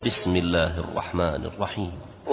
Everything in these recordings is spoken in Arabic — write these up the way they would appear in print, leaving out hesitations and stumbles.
بسم الله الرحمن الرحيم.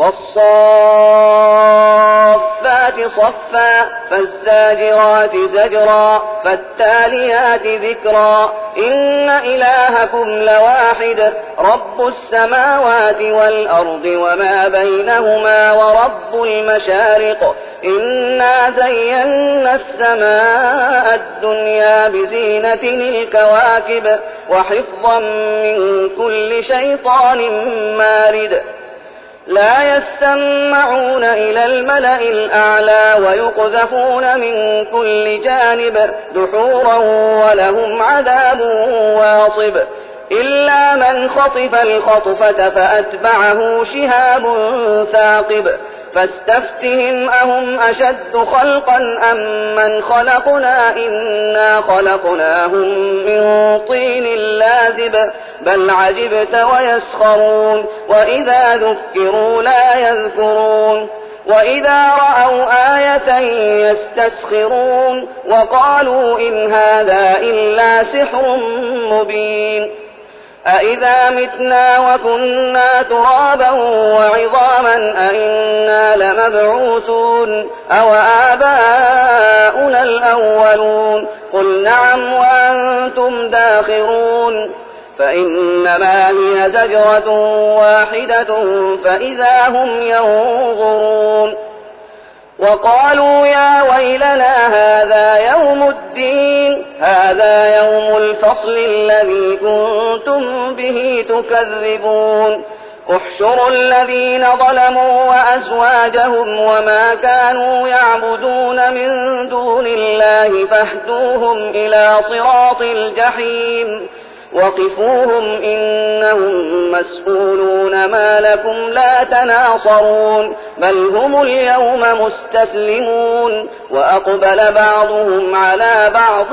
والصافات صفا فالزاجرات زجرا فالتاليات ذكرا إن إلهكم لواحد رب السماوات والأرض وما بينهما ورب المشارق إنا زينا السماء الدنيا بزينة الكواكب وحفظا من كل شيطان مارد لا يسمعون إلى الملأ الأعلى ويقذفون من كل جانب دحورا ولهم عذاب واصب إلا من خطف الخطفة فأتبعه شهاب ثاقب فاستفتهم أهم أشد خلقا أم من خلقنا إنا خلقناهم من طين لازب بل عجبت ويسخرون وإذا ذكروا لا يذكرون وإذا رأوا آية يستسخرون وقالوا إن هذا إلا سحر مبين أإذا متنا وكنا ترابا وعظاما أإنا لمبعوثون أو آباؤنا الأولون قل نعم وأنتم داخرون فإنما هي زجرة واحدة فإذا هم ينظرون وقالوا يا ويلنا هذا يوم الدين هذا يوم الفصل الذي كنتم به تكذبون احشروا الذين ظلموا وأزواجهم وما كانوا يعبدون من دون الله فاهدوهم إلى صراط الجحيم وقفوهم إنهم مسؤولون ما لكم لا تناصرون بل هم اليوم مستسلمون وأقبل بعضهم على بعض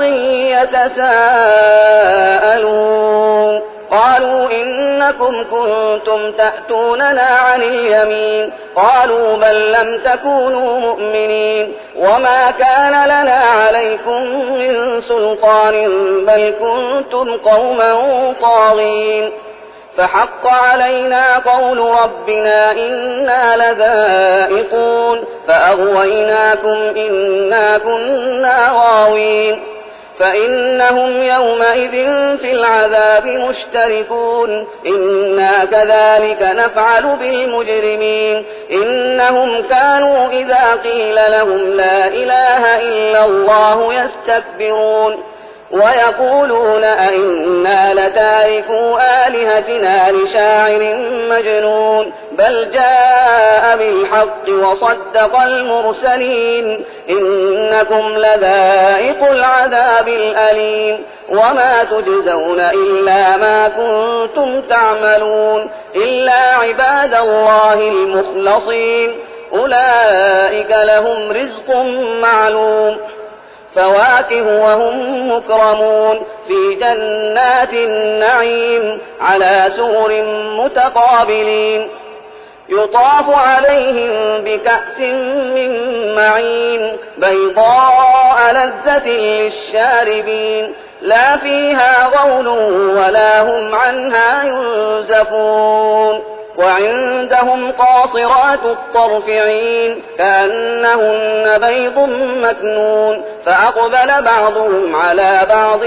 يتساءلون قالوا إنكم كنتم تأتوننا عن اليمين قالوا بل لم تكونوا مؤمنين وما كان لنا عليكم من سلطان بل كنتم قوما طاغين فحق علينا قول ربنا إنا لذائقون فأغويناكم إنا كنا غاوين فإنهم يومئذ في العذاب مشتركون إنا كذلك نفعل بالمجرمين إنهم كانوا إذا قيل لهم لا إله إلا الله يستكبرون ويقولون أئنا لتاركو آلهتنا لشاعر مجنون بل جاء بالحق وصدق المرسلين إنكم لذائق العذاب الأليم وما تجزون إلا ما كنتم تعملون إلا عباد الله المخلصين أولئك لهم رزق معلوم فواكه وهم مكرمون في جنات النعيم على سرر متقابلين يطاف عليهم بكأس من معين بيضاء لذة للشاربين لا فيها غول ولا هم عنها ينزفون وعندهم قاصرات الطرف عين كأنهن بيض مكنون فأقبل بعضهم على بعض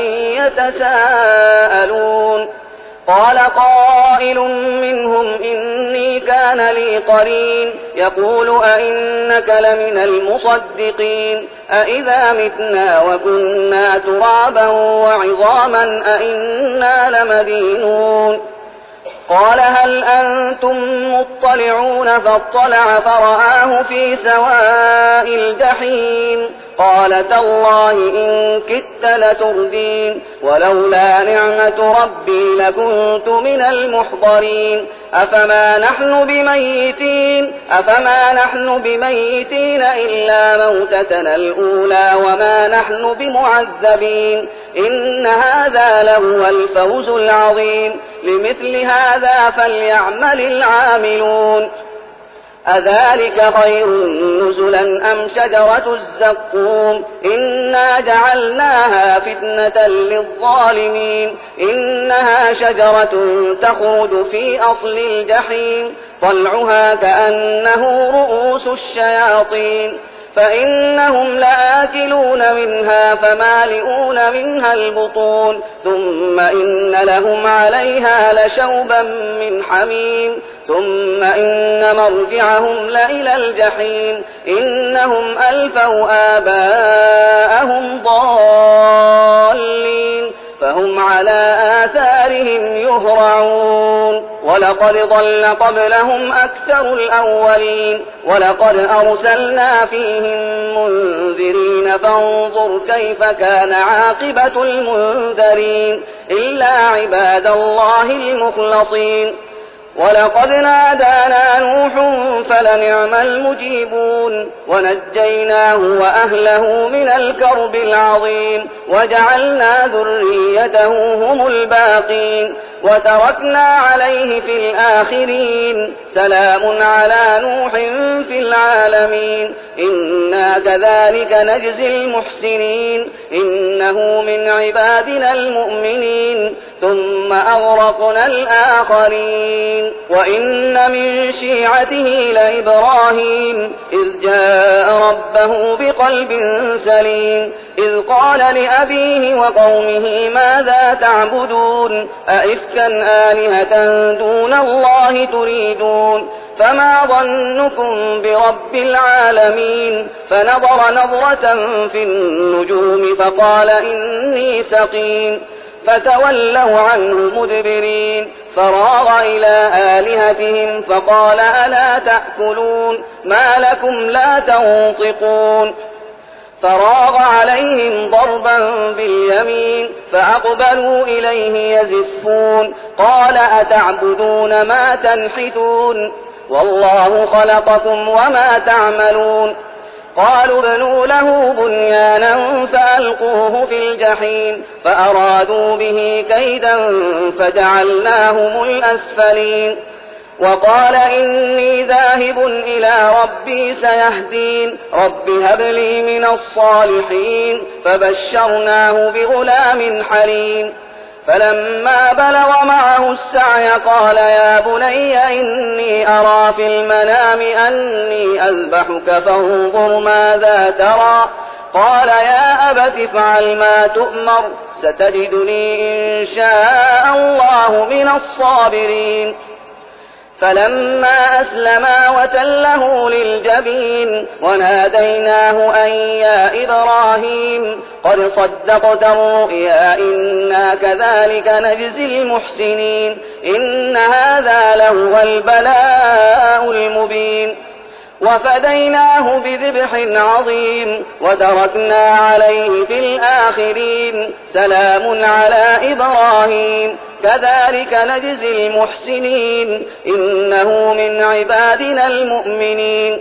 يتساءلون قال قائل منهم إني كان لي قرين يقول أئنك لمن المصدقين أئذا متنا وكنا ترابا وعظاما أئنا لمدينون قال هل أنتم مطلعون فاطلع فرآه في سواء الجحيم قال تالله إن كدت لتردين ولولا نعمة ربي لكنت من المحضرين أفما نحن بميتين إلا موتتنا الأولى وما نحن بمعذبين إن هذا لهو الفوز العظيم لمثل هذا فليعمل العاملون أذلك خير نزلا أم شجرة الزقوم إنا جعلناها فتنة للظالمين إنها شجرة تخرج في أصل الجحيم طلعها كأنه رؤوس الشياطين فإنهم لآكلون منها فمالئون منها البطون ثم إن لهم عليها لشوبا من حميم ثم إن مرجعهم لإلى الجحيم إنهم ألفوا آباءهم ضالين فهم على آثارهم يهرعون ولقد ضل قبلهم أكثر الأولين ولقد أرسلنا فيهم منذرين فانظر كيف كان عاقبة المنذرين إلا عباد الله المخلصين ولقد نادانا نوح فلنعم المجيبون ونجيناه وأهله من الكرب العظيم وجعلنا ذريته هم الباقين وتركنا عليه في الآخرين سلام على نوح في العالمين إنا كذلك نجزي المحسنين إنه من عبادنا المؤمنين ثم أغرقنا الآخرين وإن من شيعته لإبراهيم إذ جاء ربه بقلب سليم إذ قال لأبيه وقومه ماذا تعبدون أئفكا آلهة دون الله تريدون فما ظنكم برب العالمين فنظر نظرة في النجوم فقال إني سقيم فتولوا عنه مدبرين فراغ إلى آلهتهم فقال ألا تأكلون ما لكم لا تنطقون فراغ عليهم ضربا باليمين فأقبلوا إليه يزفون قال أتعبدون ما تنحتون والله خلقكم وما تعملون قالوا ابنوا له بنيانا فألقوه في الجحيم فأرادوا به كيدا فجعلناهم الأسفلين وقال إني ذاهب إلى ربي سيهدين رب هب لي من الصالحين فبشرناه بغلام حليم فلما بلغ معه السعي قال يا بني إني أرى في المنام أني أذبحك فانظر ماذا ترى قال يا أبت افعل ما تؤمر ستجدني إن شاء الله من الصابرين فلما أسلما وتله للجبين وناديناه أن يا إبراهيم قد صدقت الرؤيا إنا كذلك نجزي المحسنين إن هذا لهو البلاء المبين وفديناه بذبح عظيم وتركنا عليه في الآخرين سلام على إبراهيم كذلك نجزي المحسنين إنه من عبادنا المؤمنين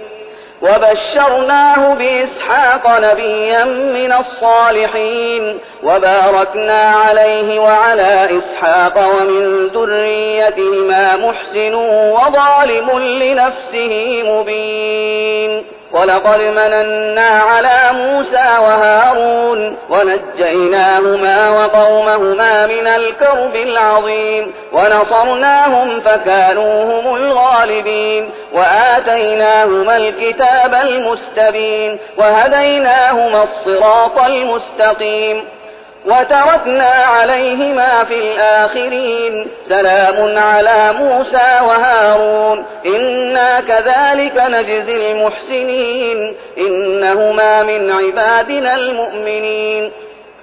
وبشرناه بإسحاق نبيا من الصالحين وباركنا عليه وعلى إسحاق ومن ذريتهما محسن وظالم لنفسه مبين ولقد مننا على موسى وهارون ونجيناهما وقومهما من الكرب العظيم ونصرناهم فكانوا هم الغالبين وآتيناهما الكتاب المستبين وهديناهما الصراط المستقيم وتركنا عليهما في الآخرين سلام على موسى وهارون إنا كذلك نجزي المحسنين إنهما من عبادنا المؤمنين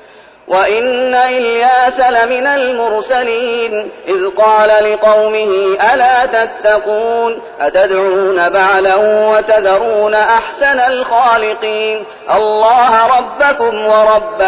وإن إلياس لمن المرسلين إذ قال لقومه ألا تتقون أتدعون بعلا وتذرون أحسن الخالقين الله ربكم ورب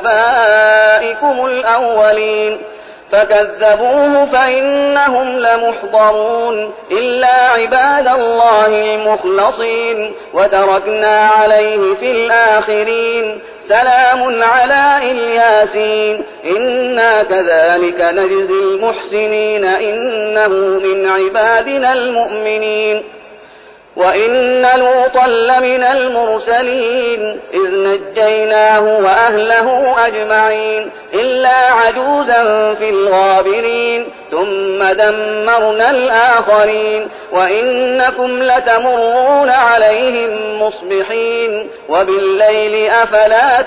آبائكم الأولين فكذبوه فإنهم لمحضرون إلا عباد الله المخلصين وتركنا عليه في الآخرين سلام على الياسين إنا كذلك نجزي المحسنين إنه من عبادنا المؤمنين وإن لوطا لمن المرسلين إذ نجيناه وأهله أجمعين إلا عجوزا في الغابرين ثم دمرنا الآخرين وإنكم لتمرون عليهم مصبحين وبالليل أفلا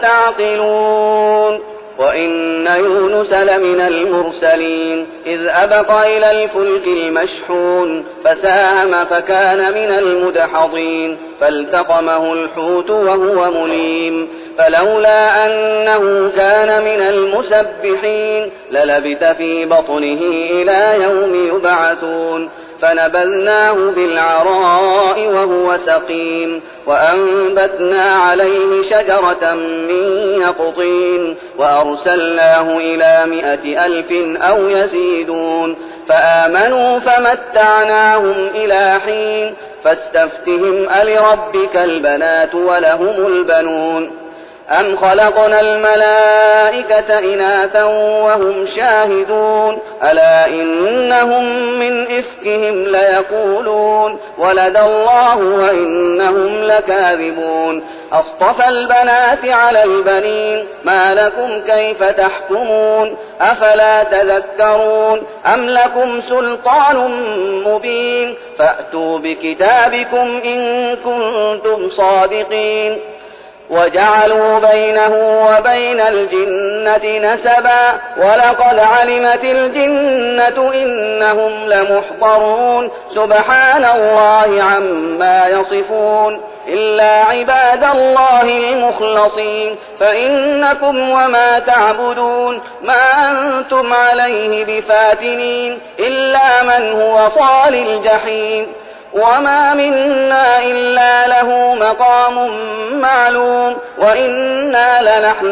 تعقلون وإن يونس لمن المرسلين إذ أبق إلى الفلك المشحون فساهم فكان من المدحضين فالتقمه الحوت وهو مليم فلولا أنه كان من المسبحين للبث في بطنه إلى يوم يبعثون فنبذناه بالعراء وهو سقيم وأنبتنا عليه شجرة من يقطين وأرسلناه إلى 100,000 أو يزيدون فآمنوا فمتعناهم إلى حين فاستفتهم ألربك البنات ولهم البنون أم خلقنا الملائكة إناثا وهم شاهدون ألا إنهم من إفكهم ليقولون ولد الله وإنهم لكاذبون أصطفى البنات على البنين ما لكم كيف تحكمون أفلا تذكرون أم لكم سلطان مبين فأتوا بكتابكم إن كنتم صادقين وجعلوا بينه وبين الجنة نسبا ولقد علمت الجنة إنهم لمحضرون سبحان الله عما يصفون إلا عباد الله المخلصين فإنكم وما تعبدون ما أنتم عليه بفاتنين إلا من هو صال الجحيم وما منا إلا له مقام معلوم وإنا لنحن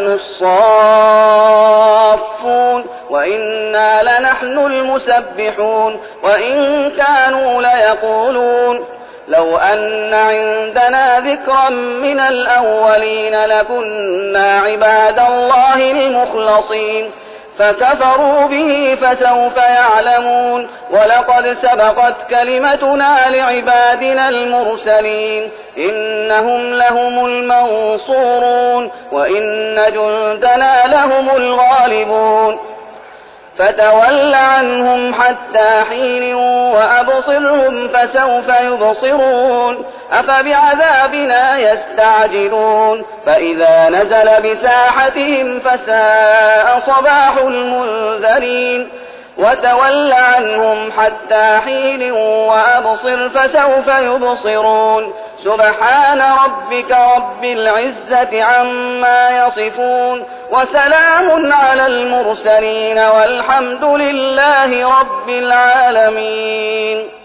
الصافون وإنا لنحن المسبحون وإن كانوا ليقولون لو أن عندنا ذكرا من الأولين لكنا عباد الله المخلصين فكفروا به فسوف يعلمون ولقد سبقت كلمتنا لعبادنا المرسلين إنهم لهم المنصورون وإن جندنا لهم الغالبون فتول عنهم حتى حين وأبصرهم فسوف يبصرون أفبعذابنا يستعجلون فإذا نزل بساحتهم فساء صباح المنذرين وتول عنهم حتى حين وأبصر فسوف يبصرون سبحان ربك رب العزة عما يصفون وسلام على المرسلين والحمد لله رب العالمين.